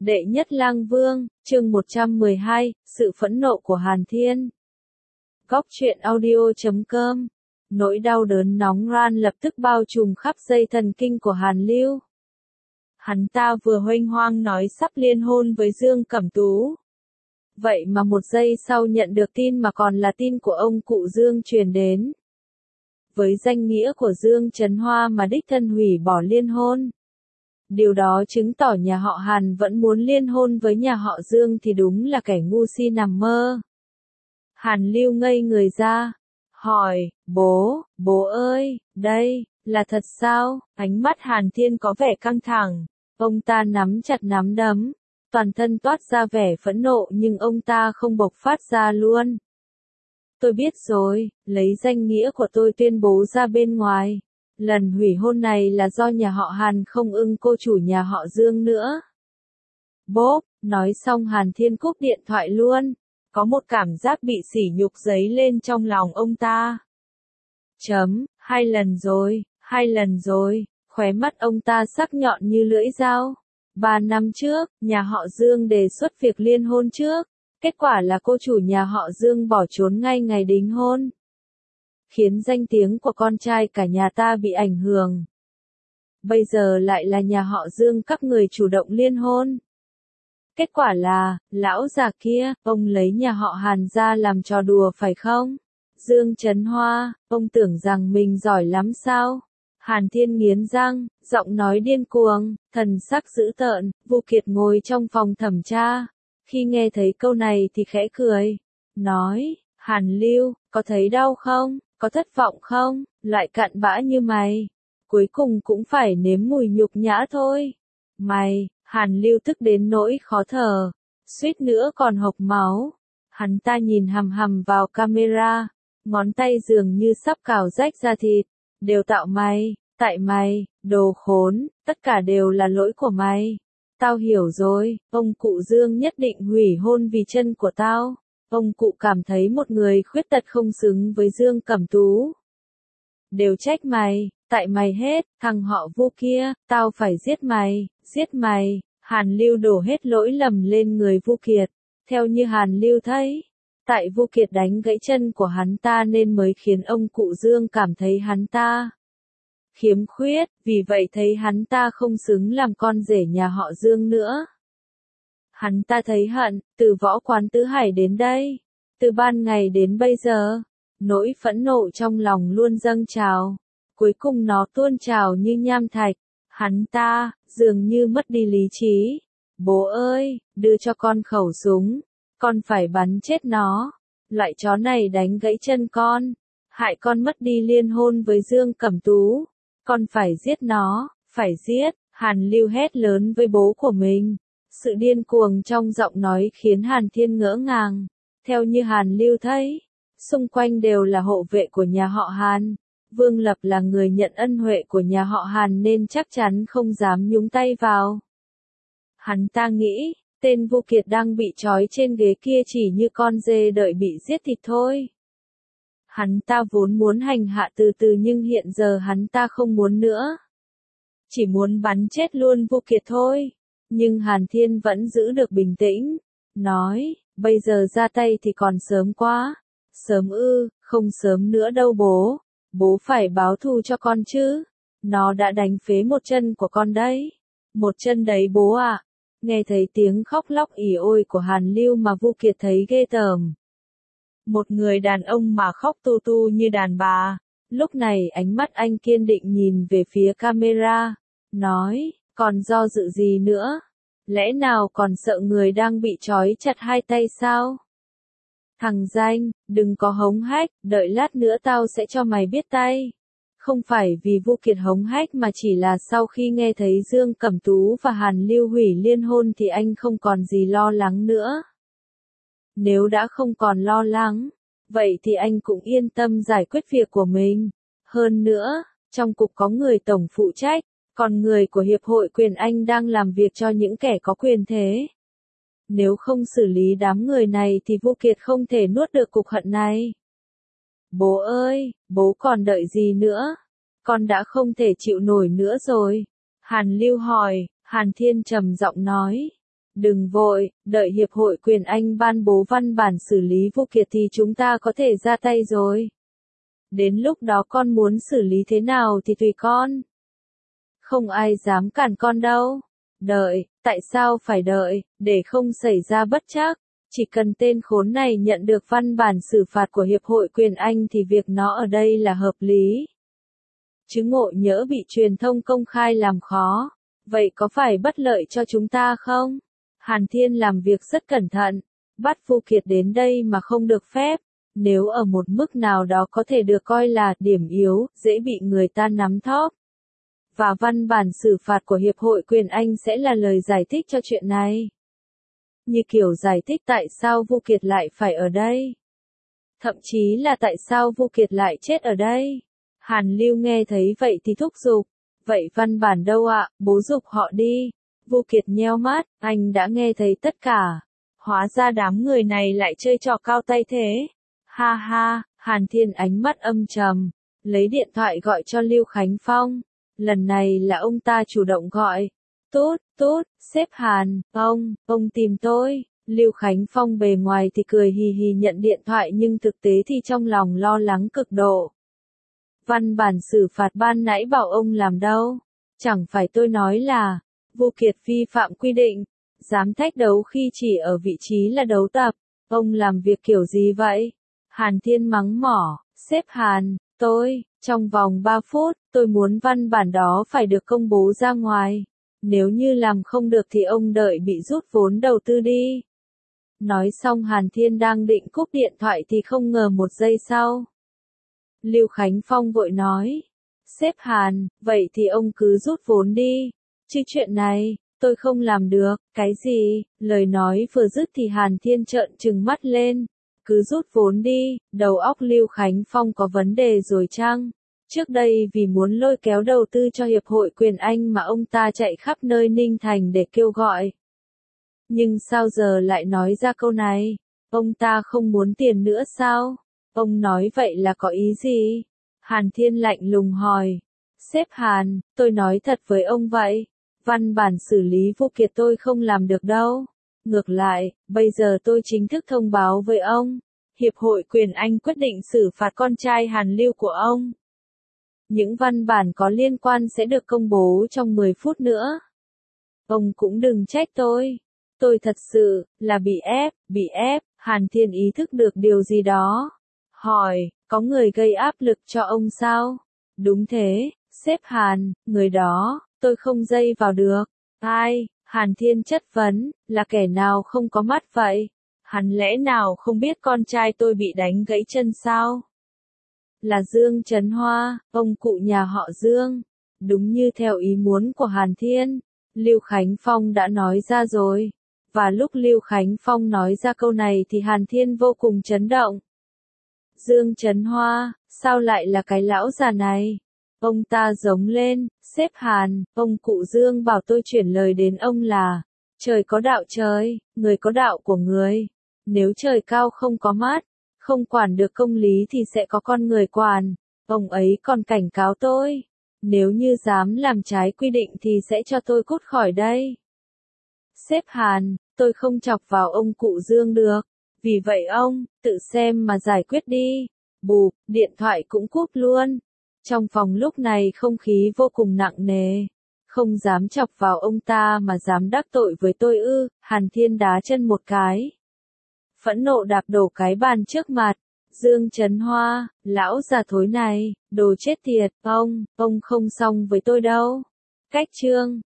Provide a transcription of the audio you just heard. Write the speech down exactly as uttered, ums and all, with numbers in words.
Đệ nhất lang vương, chương một trăm mười hai, sự phẫn nộ của Hàn Thiên. Góc truyện audio chấm com. Nỗi đau đớn nóng ran lập tức bao trùm khắp dây thần kinh của Hàn Lưu. Hắn ta vừa huênh hoang nói sắp liên hôn với Dương Cẩm Tú. Vậy mà một giây sau nhận được tin mà còn là tin của ông cụ Dương truyền đến. Với danh nghĩa của Dương Trấn Hoa mà đích thân hủy bỏ liên hôn. Điều đó chứng tỏ nhà họ Hàn vẫn muốn liên hôn với nhà họ Dương thì đúng là kẻ ngu si nằm mơ. Hàn Lưu ngây người ra, hỏi, bố, bố ơi, đây, là thật sao? Ánh mắt Hàn Thiên có vẻ căng thẳng, ông ta nắm chặt nắm đấm, toàn thân toát ra vẻ phẫn nộ nhưng ông ta không bộc phát ra luôn. Tôi biết rồi, lấy danh nghĩa của tôi tuyên bố ra bên ngoài. Lần hủy hôn này là do nhà họ Hàn không ưng cô chủ nhà họ Dương nữa. Bốp, nói xong Hàn Thiên cúp điện thoại luôn. Có một cảm giác bị sỉ nhục dấy lên trong lòng ông ta. Chấm, hai lần rồi, hai lần rồi, khóe mắt ông ta sắc nhọn như lưỡi dao. Ba năm trước, nhà họ Dương đề xuất việc liên hôn trước. Kết quả là cô chủ nhà họ Dương bỏ trốn ngay ngày đính hôn. Khiến danh tiếng của con trai cả nhà ta bị ảnh hưởng. Bây giờ lại là nhà họ Dương các người chủ động liên hôn. Kết quả là, lão già kia, ông lấy nhà họ Hàn ra làm trò đùa phải không? Dương Trấn Hoa, ông tưởng rằng mình giỏi lắm sao? Hàn Thiên nghiến răng, giọng nói điên cuồng, thần sắc dữ tợn. Vu Kiệt ngồi trong phòng thẩm tra. Khi nghe thấy câu này thì khẽ cười. Nói, Hàn Lưu, có thấy đau không? Có thất vọng không? Loại cặn bã như mày. Cuối cùng cũng phải nếm mùi nhục nhã thôi. Mày, Hàn Lưu tức đến nỗi khó thở. Suýt nữa còn hộc máu. Hắn ta nhìn hằm hằm vào camera. Ngón tay dường như sắp cào rách da thịt. Đều tạo mày, tại mày, đồ khốn, tất cả đều là lỗi của mày. Tao hiểu rồi, ông cụ Dương nhất định hủy hôn vì chân của tao. Ông cụ cảm thấy một người khuyết tật không xứng với Dương Cẩm Tú. Đều trách mày, tại mày hết, thằng họ Vu kia, tao phải giết mày, giết mày. Hàn Lưu đổ hết lỗi lầm lên người Vu Kiệt. Theo như Hàn Lưu thấy, tại Vu Kiệt đánh gãy chân của hắn ta nên mới khiến ông cụ Dương cảm thấy hắn ta khiếm khuyết, vì vậy thấy hắn ta không xứng làm con rể nhà họ Dương nữa. Hắn ta thấy hận, từ võ quán Tứ Hải đến đây, từ ban ngày đến bây giờ, nỗi phẫn nộ trong lòng luôn dâng trào, cuối cùng nó tuôn trào như nham thạch, hắn ta, dường như mất đi lý trí. Bố ơi, đưa cho con khẩu súng, con phải bắn chết nó, loại chó này đánh gãy chân con, hại con mất đi liên hôn với Dương Cẩm Tú, con phải giết nó, phải giết. Hàn Lưu hét lớn với bố của mình. Sự điên cuồng trong giọng nói khiến Hàn Thiên ngỡ ngàng. Theo như Hàn Lưu thấy, xung quanh đều là hộ vệ của nhà họ Hàn. Vương Lập là người nhận ân huệ của nhà họ Hàn nên chắc chắn không dám nhúng tay vào. Hắn ta nghĩ, tên Vu Kiệt đang bị trói trên ghế kia chỉ như con dê đợi bị giết thịt thôi. Hắn ta vốn muốn hành hạ từ từ nhưng hiện giờ hắn ta không muốn nữa. Chỉ muốn bắn chết luôn Vu Kiệt thôi. Nhưng Hàn Thiên vẫn giữ được bình tĩnh. Nói, bây giờ ra tay thì còn sớm quá. Sớm ư, không sớm nữa đâu bố. Bố phải báo thù cho con chứ. Nó đã đánh phế một chân của con đấy. Một chân đấy bố ạ. À. Nghe thấy tiếng khóc lóc ỉ ôi của Hàn Lưu mà Vu Kiệt thấy ghê tởm. Một người đàn ông mà khóc tu tu như đàn bà. Lúc này ánh mắt anh kiên định nhìn về phía camera. Nói, còn do dự gì nữa? Lẽ nào còn sợ người đang bị trói chặt hai tay sao? Thằng danh, đừng có hống hách, đợi lát nữa tao sẽ cho mày biết tay. Không phải vì Vu Kiệt hống hách mà chỉ là sau khi nghe thấy Dương Cẩm Tú và Hàn Lưu hủy liên hôn thì anh không còn gì lo lắng nữa. Nếu đã không còn lo lắng, vậy thì anh cũng yên tâm giải quyết việc của mình. Hơn nữa, trong cục có người tổng phụ trách, còn người của Hiệp hội Quyền Anh đang làm việc cho những kẻ có quyền thế. Nếu không xử lý đám người này thì Vu Kiệt không thể nuốt được cục hận này. Bố ơi, bố còn đợi gì nữa? Con đã không thể chịu nổi nữa rồi. Hàn Lưu hỏi, Hàn Thiên trầm giọng nói. Đừng vội, đợi Hiệp hội Quyền Anh ban bố văn bản xử lý Vu Kiệt thì chúng ta có thể ra tay rồi. Đến lúc đó con muốn xử lý thế nào thì tùy con. Không ai dám cản con đâu. Đợi, tại sao phải đợi, để không xảy ra bất trắc. Chỉ cần tên khốn này nhận được văn bản xử phạt của Hiệp hội Quyền Anh thì việc nó ở đây là hợp lý. Chứ ngộ nhỡ bị truyền thông công khai làm khó. Vậy có phải bất lợi cho chúng ta không? Hàn Thiên làm việc rất cẩn thận. Bắt Vu Kiệt đến đây mà không được phép. Nếu ở một mức nào đó có thể được coi là điểm yếu, dễ bị người ta nắm thóp. Và văn bản xử phạt của Hiệp hội Quyền Anh sẽ là lời giải thích cho chuyện này. Như kiểu giải thích tại sao Vu Kiệt lại phải ở đây. Thậm chí là tại sao Vu Kiệt lại chết ở đây. Hàn Lưu nghe thấy vậy thì thúc giục. Vậy văn bản đâu ạ, bố giục họ đi. Vu Kiệt nheo mắt, anh đã nghe thấy tất cả. Hóa ra đám người này lại chơi trò cao tay thế. Ha ha, Hàn Thiên ánh mắt âm trầm. Lấy điện thoại gọi cho Lưu Khánh Phong. Lần này là ông ta chủ động gọi. Tốt, tốt, sếp Hàn, ông, ông tìm tôi. Lưu Khánh Phong bề ngoài thì cười hì hì nhận điện thoại nhưng thực tế thì trong lòng lo lắng cực độ. Văn bản xử phạt ban nãy bảo ông làm đâu? Chẳng phải tôi nói là, Vu Kiệt vi phạm quy định, dám thách đấu khi chỉ ở vị trí là đấu tập. Ông làm việc kiểu gì vậy? Hàn Thiên mắng mỏ, sếp Hàn, tôi, trong vòng ba phút, tôi muốn văn bản đó phải được công bố ra ngoài. Nếu như làm không được thì ông đợi bị rút vốn đầu tư đi. Nói xong Hàn Thiên đang định cúp điện thoại thì không ngờ một giây sau. Lưu Khánh Phong vội nói. Sếp Hàn, vậy thì ông cứ rút vốn đi. Chứ chuyện này, tôi không làm được. Cái gì? Lời nói vừa dứt thì Hàn Thiên trợn trừng mắt lên. Cứ rút vốn đi, đầu óc Lưu Khánh Phong có vấn đề rồi chăng? Trước đây vì muốn lôi kéo đầu tư cho Hiệp hội Quyền Anh mà ông ta chạy khắp nơi Ninh Thành để kêu gọi. Nhưng sao giờ lại nói ra câu này? Ông ta không muốn tiền nữa sao? Ông nói vậy là có ý gì? Hàn Thiên lạnh lùng hỏi. Sếp Hàn, tôi nói thật với ông vậy. Văn bản xử lý Vu Kiệt tôi không làm được đâu. Ngược lại, bây giờ tôi chính thức thông báo với ông. Hiệp hội Quyền Anh quyết định xử phạt con trai Hàn Lưu của ông. Những văn bản có liên quan sẽ được công bố trong mười phút nữa. Ông cũng đừng trách tôi. Tôi thật sự, là bị ép, bị ép. Hàn Thiên ý thức được điều gì đó. Hỏi, có người gây áp lực cho ông sao? Đúng thế, sếp Hàn, người đó, tôi không dây vào được. Ai? Hàn Thiên chất vấn, là kẻ nào không có mắt vậy? Hắn lẽ nào không biết con trai tôi bị đánh gãy chân sao? Là Dương Trấn Hoa, ông cụ nhà họ Dương. Đúng như theo ý muốn của Hàn Thiên, Lưu Khánh Phong đã nói ra rồi. Và lúc Lưu Khánh Phong nói ra câu này thì Hàn Thiên vô cùng chấn động. Dương Trấn Hoa, sao lại là cái lão già này? Ông ta giống lên, sếp Hàn, ông cụ Dương bảo tôi chuyển lời đến ông là, trời có đạo trời, người có đạo của người. Nếu trời cao không có mắt, không quản được công lý thì sẽ có con người quản. Ông ấy còn cảnh cáo tôi, nếu như dám làm trái quy định thì sẽ cho tôi cút khỏi đây. Sếp Hàn, tôi không chọc vào ông cụ Dương được. Vì vậy ông, tự xem mà giải quyết đi. Bụp, điện thoại cũng cúp luôn. Trong phòng lúc này không khí vô cùng nặng nề. Không dám chọc vào ông ta mà dám đắc tội với tôi ư. Hàn Thiên đá chân một cái. Phẫn nộ đạp đổ cái bàn trước mặt. Dương Trấn Hoa, lão già thối này, đồ chết tiệt, ông, ông không xong với tôi đâu. Cách chương